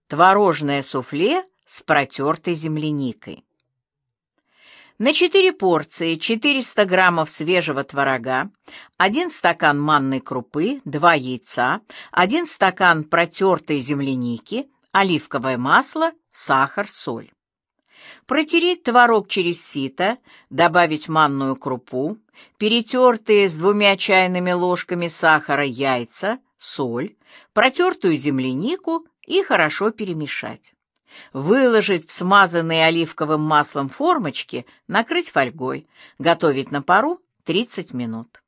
Творожное суфле с протертой земляникой. На 4 порции 400 граммов свежего творога, 1 стакан манной крупы, 2 яйца, 1 стакан протертой земляники, оливковое масло, сахар, соль. Протереть творог через сито, добавить манную крупу, перетертые с 2 чайными ложками сахара яйца, соль, протертую землянику и хорошо перемешать. Выложить в смазанные оливковым маслом формочки, накрыть фольгой, готовить на пару 30 минут.